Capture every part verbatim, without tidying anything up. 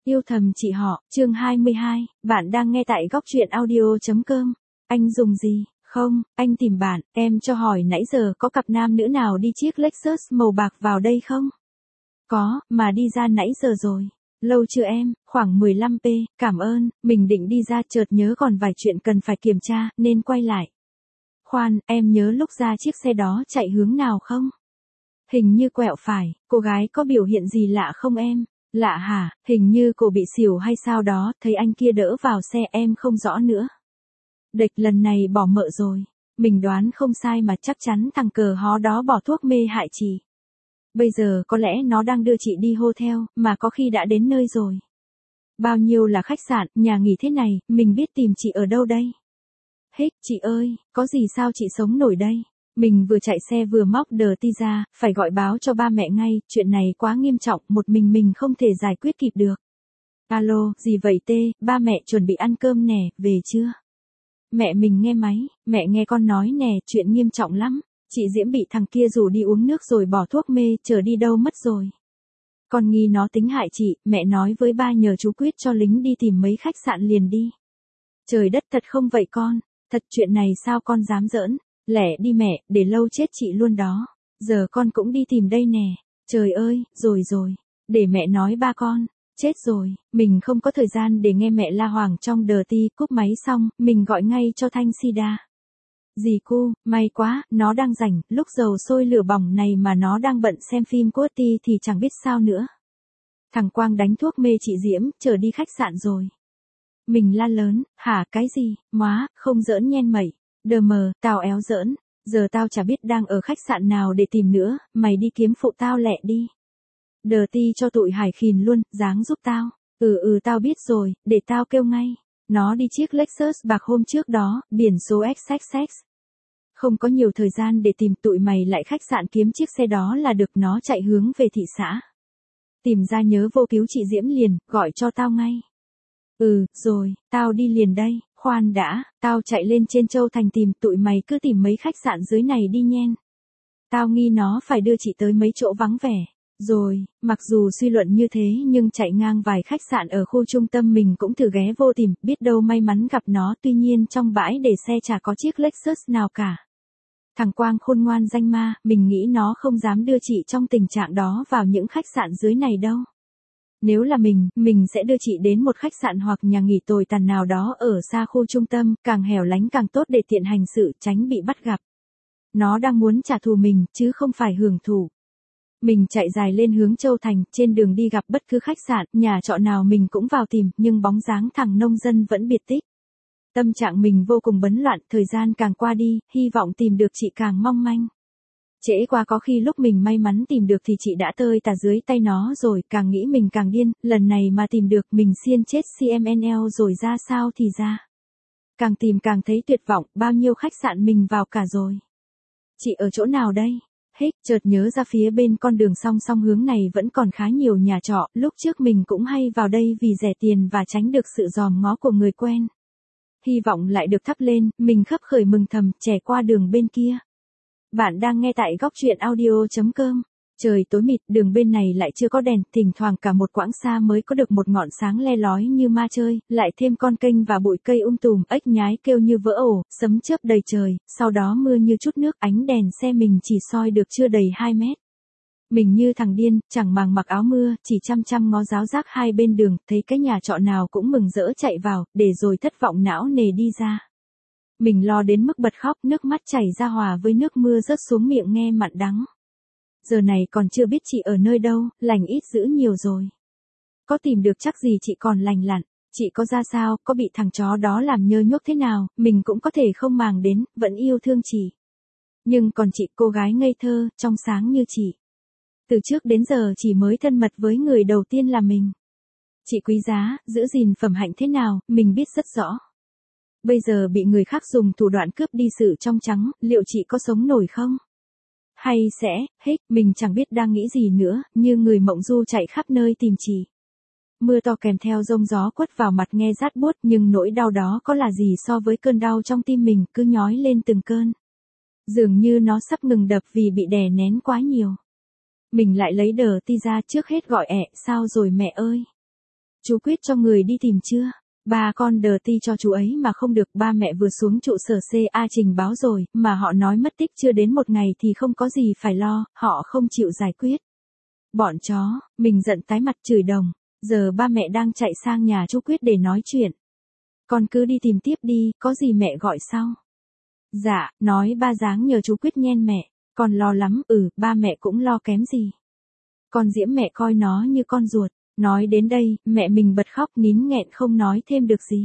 Yêu thầm chị họ, chương hai mươi hai, bạn đang nghe tại góc truyện audio.com. Anh dùng gì? Không, anh tìm bạn, em cho hỏi nãy giờ có cặp nam nữ nào đi chiếc Lexus màu bạc vào đây không? Có, mà đi ra nãy giờ rồi. Lâu chưa em? Khoảng mười lăm phút, cảm ơn, mình định đi ra chợt nhớ còn vài chuyện cần phải kiểm tra, nên quay lại. Khoan, em nhớ lúc ra chiếc xe đó chạy hướng nào không? Hình như quẹo phải, cô gái có biểu hiện gì lạ không em? Lạ hả, hình như cô bị xỉu hay sao đó, thấy anh kia đỡ vào xe em không rõ nữa. Địch lần này bỏ mợ rồi. Mình đoán không sai mà chắc chắn thằng cờ hó đó bỏ thuốc mê hại chị. Bây giờ có lẽ nó đang đưa chị đi hotel, mà có khi đã đến nơi rồi. Bao nhiêu là khách sạn, nhà nghỉ thế này, mình biết tìm chị ở đâu đây? Hích, chị ơi, có gì sao chị sống nổi đây? Mình vừa chạy xe vừa móc đờ ti ra, phải gọi báo cho ba mẹ ngay, chuyện này quá nghiêm trọng, một mình mình không thể giải quyết kịp được. Alo, gì vậy tê, ba mẹ chuẩn bị ăn cơm nè, về chưa? Mẹ mình nghe máy, mẹ nghe con nói nè, chuyện nghiêm trọng lắm. Chị Diễm bị thằng kia rủ đi uống nước rồi bỏ thuốc mê, chờ đi đâu mất rồi. Con nghi nó tính hại chị, mẹ nói với ba nhờ chú Quyết cho lính đi tìm mấy khách sạn liền đi. Trời đất thật không vậy con, thật chuyện này sao con dám giỡn, lẻ đi mẹ, để lâu chết chị luôn đó. Giờ con cũng đi tìm đây nè, trời ơi, rồi rồi, để mẹ nói ba con. Chết rồi, mình không có thời gian để nghe mẹ la hoảng trong đờ ti, cúp máy xong, mình gọi ngay cho Thanh Sida. Dì cu, may quá, nó đang rảnh, lúc dầu sôi lửa bỏng này mà nó đang bận xem phim cốt ti thì chẳng biết sao nữa. Thằng Quang đánh thuốc mê chị Diễm, chờ đi khách sạn rồi. Mình la lớn, hả cái gì, móa, không giỡn nhen mẩy, đờ mờ, tao éo giỡn, giờ tao chả biết đang ở khách sạn nào để tìm nữa, mày đi kiếm phụ tao lẹ đi. Đờ ti cho tụi Hải Khìn luôn, dáng giúp tao. Ừ ừ tao biết rồi, để tao kêu ngay. Nó đi chiếc Lexus bạc hôm trước đó, biển số ích ích ích. Không có nhiều thời gian để tìm, tụi mày lại khách sạn kiếm chiếc xe đó là được, nó chạy hướng về thị xã. Tìm ra nhớ vô cứu chị Diễm liền, gọi cho tao ngay. Ừ, rồi, tao đi liền đây, khoan đã, tao chạy lên trên Châu Thành tìm, tụi mày cứ tìm mấy khách sạn dưới này đi nhen. Tao nghi nó phải đưa chị tới mấy chỗ vắng vẻ. Rồi, mặc dù suy luận như thế nhưng chạy ngang vài khách sạn ở khu trung tâm mình cũng thử ghé vô tìm, biết đâu may mắn gặp nó, tuy nhiên trong bãi để xe chả có chiếc Lexus nào cả. Thằng Quang khôn ngoan danh ma, mình nghĩ nó không dám đưa chị trong tình trạng đó vào những khách sạn dưới này đâu. Nếu là mình, mình sẽ đưa chị đến một khách sạn hoặc nhà nghỉ tồi tàn nào đó ở xa khu trung tâm, càng hẻo lánh càng tốt để tiện hành sự, tránh bị bắt gặp. Nó đang muốn trả thù mình, chứ không phải hưởng thụ. Mình chạy dài lên hướng Châu Thành, trên đường đi gặp bất cứ khách sạn, nhà trọ nào mình cũng vào tìm, nhưng bóng dáng thằng nông dân vẫn biệt tích. Tâm trạng mình vô cùng bấn loạn, thời gian càng qua đi, hy vọng tìm được chị càng mong manh. Trễ qua có khi lúc mình may mắn tìm được thì chị đã tơi tả dưới tay nó rồi, càng nghĩ mình càng điên, lần này mà tìm được mình xiên chết xê em en lờ rồi ra sao thì ra. Càng tìm càng thấy tuyệt vọng, bao nhiêu khách sạn mình vào cả rồi. Chị ở chỗ nào đây? Hích, chợt nhớ ra phía bên con đường song song hướng này vẫn còn khá nhiều nhà trọ, lúc trước mình cũng hay vào đây vì rẻ tiền và tránh được sự dòm ngó của người quen. Hy vọng lại được thắp lên, mình khấp khởi mừng thầm, trẻ qua đường bên kia. Bạn đang nghe tại góc truyện audio.com. Trời tối mịt, đường bên này lại chưa có đèn, thỉnh thoảng cả một quãng xa mới có được một ngọn sáng le lói như ma chơi, lại thêm con kênh và bụi cây um tùm, ếch nhái kêu như vỡ ổ, sấm chớp đầy trời, sau đó mưa như chút nước, ánh đèn xe mình chỉ soi được chưa đầy hai mét. Mình như thằng điên, chẳng màng mặc áo mưa, chỉ chăm chăm ngó ráo rác hai bên đường, thấy cái nhà trọ nào cũng mừng rỡ chạy vào, để rồi thất vọng não nề đi ra. Mình lo đến mức bật khóc, nước mắt chảy ra hòa với nước mưa rớt xuống miệng nghe mặn đắng. Giờ này còn chưa biết chị ở nơi đâu, lành ít dữ nhiều rồi. Có tìm được chắc gì chị còn lành lặn, chị có ra sao, có bị thằng chó đó làm nhơ nhuốc thế nào, mình cũng có thể không màng đến, vẫn yêu thương chị. Nhưng còn chị, cô gái ngây thơ, trong sáng như chị. Từ trước đến giờ chỉ mới thân mật với người đầu tiên là mình. Chị quý giá, giữ gìn phẩm hạnh thế nào, mình biết rất rõ. Bây giờ bị người khác dùng thủ đoạn cướp đi sự trong trắng, liệu chị có sống nổi không? Hay sẽ, hết, mình chẳng biết đang nghĩ gì nữa, như người mộng du chạy khắp nơi tìm chị. Mưa to kèm theo giông gió quất vào mặt nghe rát buốt, nhưng nỗi đau đó có là gì so với cơn đau trong tim mình cứ nhói lên từng cơn. Dường như nó sắp ngừng đập vì bị đè nén quá nhiều. Mình lại lấy đờ ti ra, trước hết gọi ẹ, sao rồi mẹ ơi? Chú Quyết cho người đi tìm chưa? Ba con đờ ti cho chú ấy mà không được, ba mẹ vừa xuống trụ sở xê a trình báo rồi, mà họ nói mất tích chưa đến một ngày thì không có gì phải lo, họ không chịu giải quyết. Bọn chó, mình giận tái mặt chửi đồng, giờ ba mẹ đang chạy sang nhà chú Quyết để nói chuyện. Con cứ đi tìm tiếp đi, có gì mẹ gọi sau. Dạ, nói ba dáng nhờ chú Quyết nhen mẹ, con lo lắm, ừ, ba mẹ cũng lo kém gì. Con Diễm mẹ coi nó như con ruột. Nói đến đây, mẹ mình bật khóc nín nghẹn không nói thêm được gì.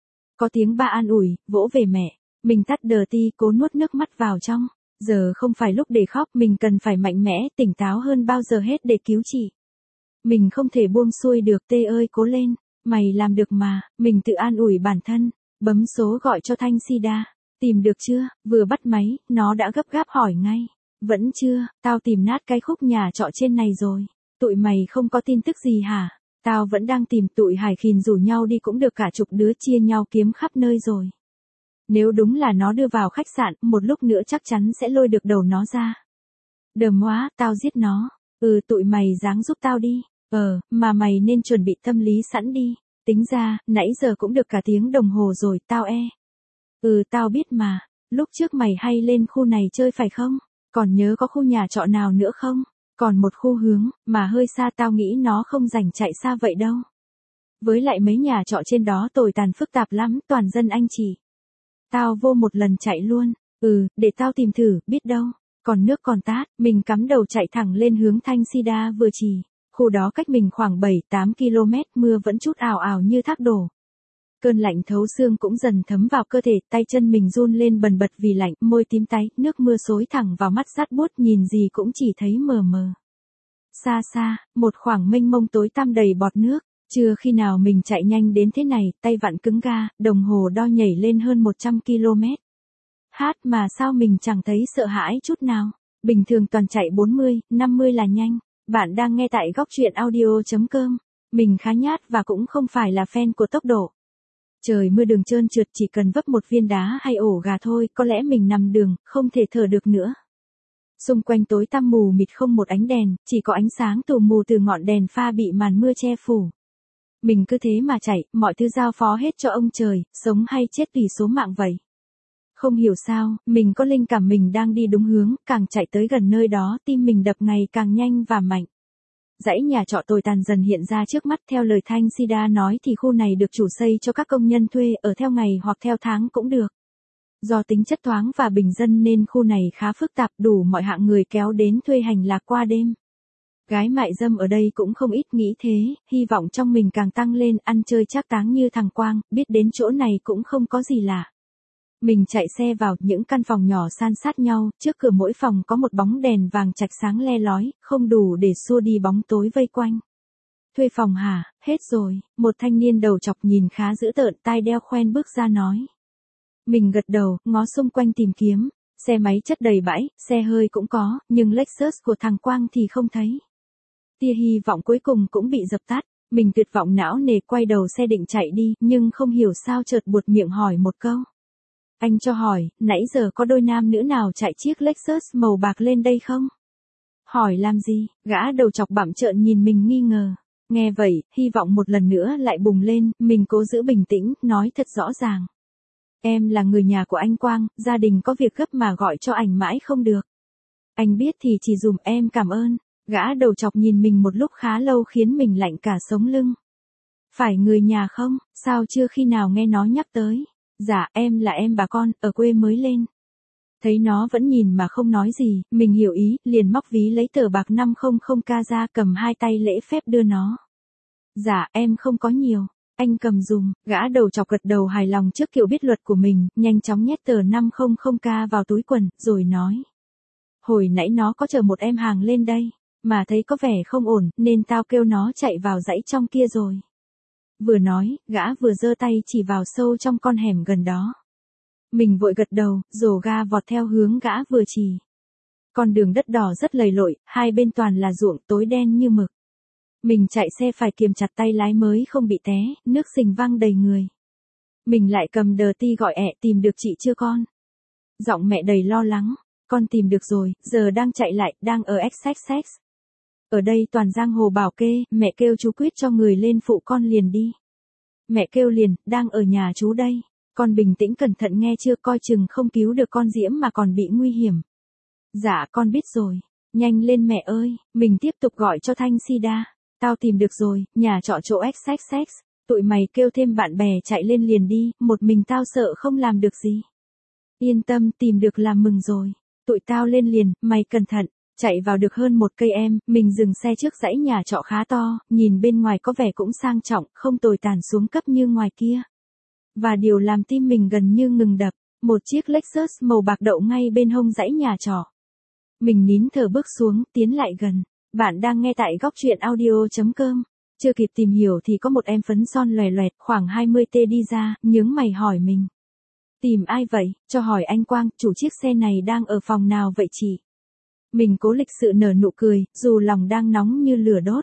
Có tiếng ba an ủi, vỗ về mẹ, mình tắt đờ ti cố nuốt nước mắt vào trong. Giờ không phải lúc để khóc, mình cần phải mạnh mẽ, tỉnh táo hơn bao giờ hết để cứu chị. Mình không thể buông xuôi được, Tê ơi cố lên, mày làm được mà, mình tự an ủi bản thân, bấm số gọi cho Thanh Sida. Tìm được chưa? Vừa bắt máy, nó đã gấp gáp hỏi ngay. Vẫn chưa, tao tìm nát cái khúc nhà trọ trên này rồi. Tụi mày không có tin tức gì hả? Tao vẫn đang tìm, tụi Hải Khìn rủ nhau đi cũng được cả chục đứa chia nhau kiếm khắp nơi rồi. Nếu đúng là nó đưa vào khách sạn, một lúc nữa chắc chắn sẽ lôi được đầu nó ra. Đờm hóa, tao giết nó. Ừ, tụi mày ráng giúp tao đi. Ờ, mà mày nên chuẩn bị tâm lý sẵn đi. Tính ra, nãy giờ cũng được cả tiếng đồng hồ rồi, tao e. Ừ, tao biết mà. Lúc trước mày hay lên khu này chơi phải không? Còn nhớ có khu nhà trọ nào nữa không? Còn một khu hướng, mà hơi xa, tao nghĩ nó không rảnh chạy xa vậy đâu. Với lại mấy nhà trọ trên đó tồi tàn phức tạp lắm, toàn dân anh chị. Tao vô một lần chạy luôn, ừ, để tao tìm thử, biết đâu. Còn nước còn tát, mình cắm đầu chạy thẳng lên hướng Thanh Sida vừa chỉ. Khu đó cách mình khoảng bảy tám ki lô mét, mưa vẫn chút ào ào như thác đổ. Cơn lạnh thấu xương cũng dần thấm vào cơ thể, tay chân mình run lên bần bật vì lạnh, môi tím tái, nước mưa xối thẳng vào mắt rát buốt, nhìn gì cũng chỉ thấy mờ mờ. Xa xa, một khoảng mênh mông tối tăm đầy bọt nước, chưa khi nào mình chạy nhanh đến thế này, tay vặn cứng ga, đồng hồ đo nhảy lên hơn một trăm ki lô mét. Hát mà sao mình chẳng thấy sợ hãi chút nào, bình thường toàn chạy bốn mươi, năm mươi là nhanh. Bạn đang nghe tại góc truyện audio chấm com, mình khá nhát và cũng không phải là fan của tốc độ. Trời mưa đường trơn trượt, chỉ cần vấp một viên đá hay ổ gà thôi, có lẽ mình nằm đường, không thể thở được nữa. Xung quanh tối tăm mù mịt không một ánh đèn, chỉ có ánh sáng tù mù từ ngọn đèn pha bị màn mưa che phủ. Mình cứ thế mà chạy, mọi thứ giao phó hết cho ông trời, sống hay chết tùy số mạng vậy. Không hiểu sao, mình có linh cảm mình đang đi đúng hướng, càng chạy tới gần nơi đó, tim mình đập ngày càng nhanh và mạnh. Dãy nhà trọ tồi tàn dần hiện ra trước mắt, theo lời Thanh Sida nói thì khu này được chủ xây cho các công nhân thuê, ở theo ngày hoặc theo tháng cũng được. Do tính chất thoáng và bình dân nên khu này khá phức tạp, đủ mọi hạng người kéo đến thuê hành lạc qua đêm. Gái mại dâm ở đây cũng không ít, nghĩ thế, hy vọng trong mình càng tăng lên, ăn chơi trác táng như thằng Quang, biết đến chỗ này cũng không có gì lạ. Mình chạy xe vào, những căn phòng nhỏ san sát nhau, trước cửa mỗi phòng có một bóng đèn vàng chạch sáng le lói, không đủ để xua đi bóng tối vây quanh. Thuê phòng hả? Hết rồi, một thanh niên đầu chọc nhìn khá dữ tợn, tai đeo khoen bước ra nói. Mình gật đầu, ngó xung quanh tìm kiếm, xe máy chất đầy bãi, xe hơi cũng có, nhưng Lexus của thằng Quang thì không thấy. Tia hy vọng cuối cùng cũng bị dập tắt, mình tuyệt vọng não nề quay đầu xe định chạy đi, nhưng không hiểu sao chợt buột miệng hỏi một câu. Anh cho hỏi, nãy giờ có đôi nam nữ nào chạy chiếc Lexus màu bạc lên đây không? Hỏi làm gì? Gã đầu chọc bặm trợn nhìn mình nghi ngờ. Nghe vậy, hy vọng một lần nữa lại bùng lên, mình cố giữ bình tĩnh, nói thật rõ ràng. Em là người nhà của anh Quang, gia đình có việc gấp mà gọi cho ảnh mãi không được. Anh biết thì chỉ dùm em, cảm ơn. Gã đầu chọc nhìn mình một lúc khá lâu khiến mình lạnh cả sống lưng. Phải người nhà không? Sao chưa khi nào nghe nó nhắc tới? Dạ, em là em bà con, ở quê mới lên. Thấy nó vẫn nhìn mà không nói gì, mình hiểu ý, liền móc ví lấy tờ bạc năm trăm k ra, cầm hai tay lễ phép đưa nó. Dạ, em không có nhiều. Anh cầm dùm, gã đầu chọc gật đầu hài lòng trước kiểu biết luật của mình, nhanh chóng nhét tờ năm trăm k vào túi quần, rồi nói. Hồi nãy nó có chờ một em hàng lên đây, mà thấy có vẻ không ổn, nên tao kêu nó chạy vào dãy trong kia rồi. Vừa nói, gã vừa giơ tay chỉ vào sâu trong con hẻm gần đó. Mình vội gật đầu, rồ ga vọt theo hướng gã vừa chỉ. Con đường đất đỏ rất lầy lội, hai bên toàn là ruộng tối đen như mực. Mình chạy xe phải kiềm chặt tay lái mới không bị té, nước sình văng đầy người. Mình lại cầm đờ ti gọi ẹ, tìm được chị chưa con? Giọng mẹ đầy lo lắng, con tìm được rồi, giờ đang chạy lại, đang ở ích ích ích. Ở đây toàn giang hồ bảo kê, mẹ kêu chú Quyết cho người lên phụ con liền đi. Mẹ kêu liền, đang ở nhà chú đây. Con bình tĩnh cẩn thận nghe chưa, coi chừng không cứu được con Diễm mà còn bị nguy hiểm. Dạ con biết rồi. Nhanh lên mẹ ơi, mình tiếp tục gọi cho Thanh Sida. Tao tìm được rồi, nhà trọ chỗ ích ích ích. Tụi mày kêu thêm bạn bè chạy lên liền đi, một mình tao sợ không làm được gì. Yên tâm, tìm được là mừng rồi. Tụi tao lên liền, mày cẩn thận. Chạy vào được hơn một cây em, mình dừng xe trước dãy nhà trọ khá to, nhìn bên ngoài có vẻ cũng sang trọng, không tồi tàn xuống cấp như ngoài kia. Và điều làm tim mình gần như ngừng đập, một chiếc Lexus màu bạc đậu ngay bên hông dãy nhà trọ. Mình nín thở bước xuống, tiến lại gần. Bạn đang nghe tại góc truyện audio chấm com. Chưa kịp tìm hiểu thì có một em phấn son loè loẹt khoảng hai mươi tuổi đi ra, nhướng mày hỏi mình. Tìm ai vậy? Cho hỏi anh Quang, chủ chiếc xe này đang ở phòng nào vậy chị? Mình cố lịch sự nở nụ cười, dù lòng đang nóng như lửa đốt.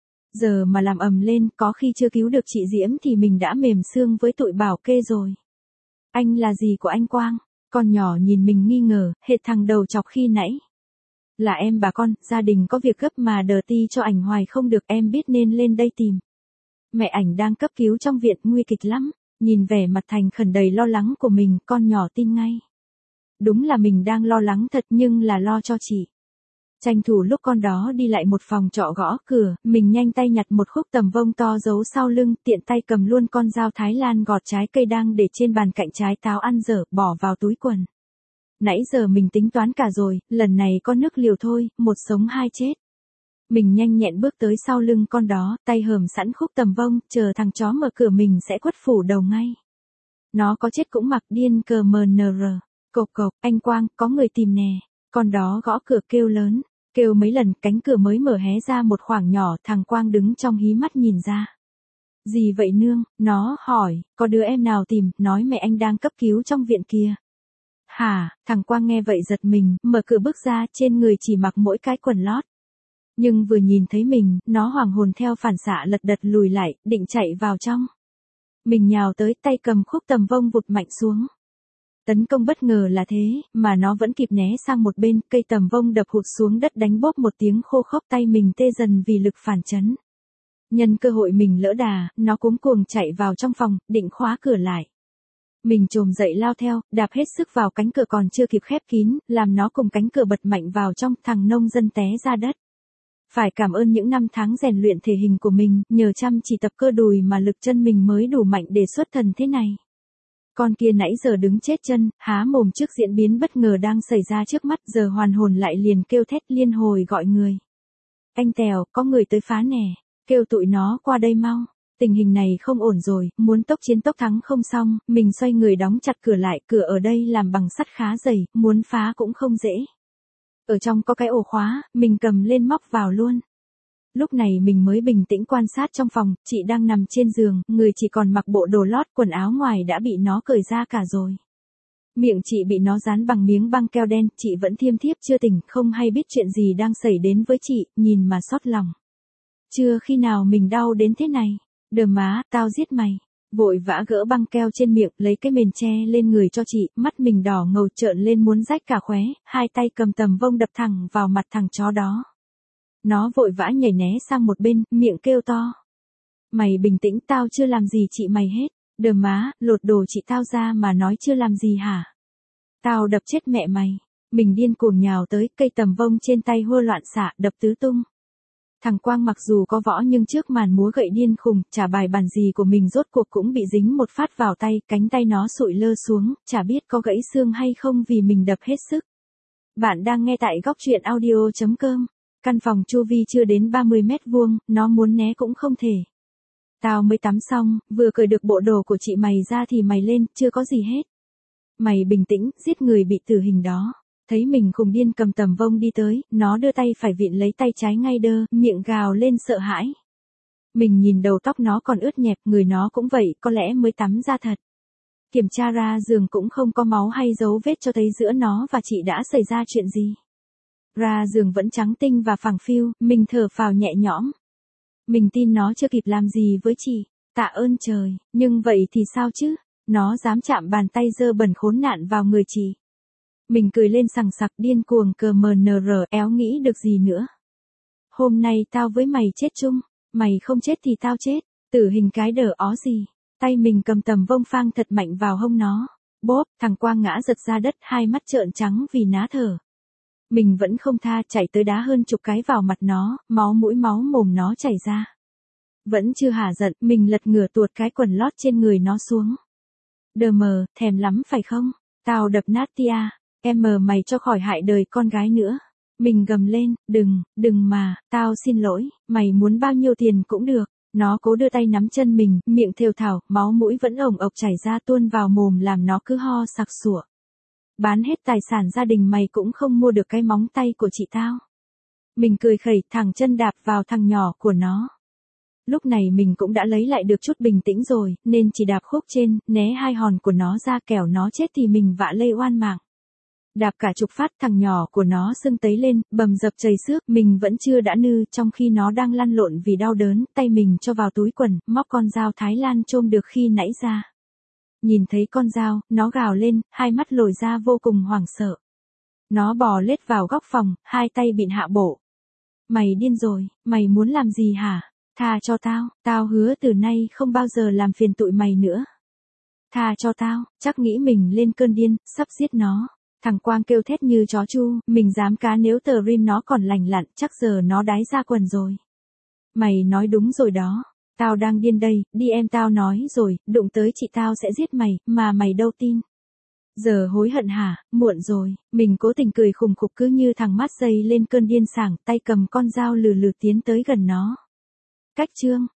Giờ mà làm ầm lên, có khi chưa cứu được chị Diễm thì mình đã mềm xương với tụi bảo kê rồi. Anh là gì của anh Quang? Con nhỏ nhìn mình nghi ngờ, hệt thằng đầu chọc khi nãy. Là em bà con, gia đình có việc gấp mà đờ ti cho ảnh hoài không được, em biết nên lên đây tìm. Mẹ ảnh đang cấp cứu trong viện, nguy kịch lắm. Nhìn vẻ mặt thành khẩn đầy lo lắng của mình, con nhỏ tin ngay. Đúng là mình đang lo lắng thật nhưng là lo cho chị. Tranh thủ lúc con đó đi lại một phòng trọ gõ cửa, mình nhanh tay nhặt một khúc tầm vông to giấu sau lưng, tiện tay cầm luôn con dao Thái Lan gọt trái cây đang để trên bàn cạnh trái táo ăn dở, bỏ vào túi quần. Nãy giờ mình tính toán cả rồi, lần này có nước liều thôi, một sống hai chết. Mình nhanh nhẹn bước tới sau lưng con đó, tay hờm sẵn khúc tầm vông, chờ thằng chó mở cửa mình sẽ quất phủ đầu ngay. Nó có chết cũng mặc điên cờ mờ nờ rờ. Cộc cộc, anh Quang, có người tìm nè. Con đó gõ cửa kêu lớn, kêu mấy lần, cánh cửa mới mở hé ra một khoảng nhỏ, thằng Quang đứng trong hí mắt nhìn ra. Gì vậy nương? Nó hỏi, có đứa em nào tìm, nói mẹ anh đang cấp cứu trong viện kia. Hả? Thằng Quang nghe vậy giật mình, mở cửa bước ra, trên người chỉ mặc mỗi cái quần lót. Nhưng vừa nhìn thấy mình, nó hoảng hồn theo phản xạ lật đật lùi lại, định chạy vào trong. Mình nhào tới, tay cầm khúc tầm vông vụt mạnh xuống. Tấn công bất ngờ là thế, mà nó vẫn kịp né sang một bên, cây tầm vông đập hụt xuống đất đánh bóp một tiếng khô khốc, tay mình tê dần vì lực phản chấn. Nhân cơ hội mình lỡ đà, nó cuống cuồng chạy vào trong phòng, định khóa cửa lại. Mình chồm dậy lao theo, đạp hết sức vào cánh cửa còn chưa kịp khép kín, làm nó cùng cánh cửa bật mạnh vào trong, thằng nông dân té ra đất. Phải cảm ơn những năm tháng rèn luyện thể hình của mình, nhờ chăm chỉ tập cơ đùi mà lực chân mình mới đủ mạnh để xuất thần thế này. Con kia nãy giờ đứng chết chân, há mồm trước diễn biến bất ngờ đang xảy ra trước mắt, giờ hoàn hồn lại liền kêu thét liên hồi gọi người. Anh Tèo, có người tới phá nè, kêu tụi nó qua đây mau. Tình hình này không ổn rồi, muốn tốc chiến tốc thắng không xong, mình xoay người đóng chặt cửa lại, cửa ở đây làm bằng sắt khá dày, muốn phá cũng không dễ. Ở trong có cái ổ khóa, mình cầm lên móc vào luôn. Lúc này mình mới bình tĩnh quan sát trong phòng, chị đang nằm trên giường, người chỉ còn mặc bộ đồ lót, quần áo ngoài đã bị nó cởi ra cả rồi. Miệng chị bị nó dán bằng miếng băng keo đen, chị vẫn thiêm thiếp chưa tỉnh, không hay biết chuyện gì đang xảy đến với chị, nhìn mà xót lòng. Chưa khi nào mình đau đến thế này. Đờ má, tao giết mày. Vội vã gỡ băng keo trên miệng, lấy cái mền che lên người cho chị, mắt mình đỏ ngầu trợn lên muốn rách cả khóe, hai tay cầm tầm vông đập thẳng vào mặt thằng chó đó. Nó vội vã nhảy né sang một bên, miệng kêu to. Mày bình tĩnh, tao chưa làm gì chị mày hết. Đờ má, lột đồ chị tao ra mà nói chưa làm gì hả? Tao đập chết mẹ mày. Mình điên cuồng nhào tới, cây tầm vông trên tay hua loạn xạ, đập tứ tung. Thằng Quang mặc dù có võ nhưng trước màn múa gậy điên khùng, chả bài bản gì của mình rốt cuộc cũng bị dính một phát vào tay, cánh tay nó sụi lơ xuống, chả biết có gãy xương hay không vì mình đập hết sức. Bạn đang nghe tại góc truyện audio chấm com. Căn phòng chu vi chưa đến ba mươi mét vuông, nó muốn né cũng không thể. Tao mới tắm xong, vừa cởi được bộ đồ của chị mày ra thì mày lên, chưa có gì hết. Mày bình tĩnh, giết người bị tử hình đó. Thấy mình khùng điên cầm tầm vông đi tới, nó đưa tay phải vịn lấy tay trái ngay đơ, miệng gào lên sợ hãi. Mình nhìn đầu tóc nó còn ướt nhẹp, người nó cũng vậy, có lẽ mới tắm ra thật. Kiểm tra ra giường cũng không có máu hay dấu vết cho thấy giữa nó và chị đã xảy ra chuyện gì. Ra giường vẫn trắng tinh và phẳng phiu, mình thở phào nhẹ nhõm. Mình tin nó chưa kịp làm gì với chị, tạ ơn trời, nhưng vậy thì sao chứ, nó dám chạm bàn tay dơ bẩn khốn nạn vào người chị. Mình cười lên sằng sặc điên cuồng cờ mờ nờ rờ, éo nghĩ được gì nữa. hôm nay tao với mày chết chung, mày không chết thì tao chết, tử hình cái đờ ó gì. Tay mình cầm tầm vông phang thật mạnh vào hông nó. Bốp, thằng Quang ngã giật ra đất, hai mắt trợn trắng vì ná thở. Mình vẫn không tha, chạy tới đá hơn chục cái vào mặt nó, máu mũi máu mồm nó chảy ra. Vẫn chưa hả giận, mình lật ngửa tuột cái quần lót trên người nó xuống. Đờ mờ, thèm lắm phải không? Tao đập nát tia, em mờ mày cho khỏi hại đời con gái nữa. Mình gầm lên, đừng, đừng mà, tao xin lỗi, mày muốn bao nhiêu tiền cũng được. Nó cố đưa tay nắm chân mình, miệng thều thào, máu mũi vẫn ồng ộc chảy ra tuôn vào mồm làm nó cứ ho sặc sủa. Bán hết tài sản gia đình mày cũng không mua được cái móng tay của chị tao. Mình cười khẩy, thẳng chân đạp vào thằng nhỏ của nó. Lúc này mình cũng đã lấy lại được chút bình tĩnh rồi, nên chỉ đạp khúc trên, né hai hòn của nó ra, kẻo nó chết thì mình vạ lây oan mạng. Đạp cả chục phát, thằng nhỏ của nó sưng tấy lên, bầm dập chảy xước, mình vẫn chưa đã nư, trong khi nó đang lăn lộn vì đau đớn, tay mình cho vào túi quần, móc con dao Thái Lan chôm được khi nãy ra. Nhìn thấy con dao, nó gào lên, hai mắt lồi ra vô cùng hoảng sợ. Nó bò lết vào góc phòng, hai tay bịn hạ bộ. Mày điên rồi, mày muốn làm gì hả? Tha cho tao, tao hứa từ nay không bao giờ làm phiền tụi mày nữa. Tha cho tao, chắc nghĩ mình lên cơn điên, sắp giết nó. Thằng Quang kêu thét như chó chu, mình dám cá nếu tờ rim nó còn lành lặn, chắc giờ nó đái ra quần rồi. Mày nói đúng rồi đó, tao đang điên đây, đi em tao nói rồi, đụng tới chị tao sẽ giết mày, mà mày đâu tin. Giờ hối hận hả, muộn rồi, mình cố tình cười khùng khục cứ như thằng mát dây lên cơn điên sảng, tay cầm con dao lừ lừ tiến tới gần nó. Cách chương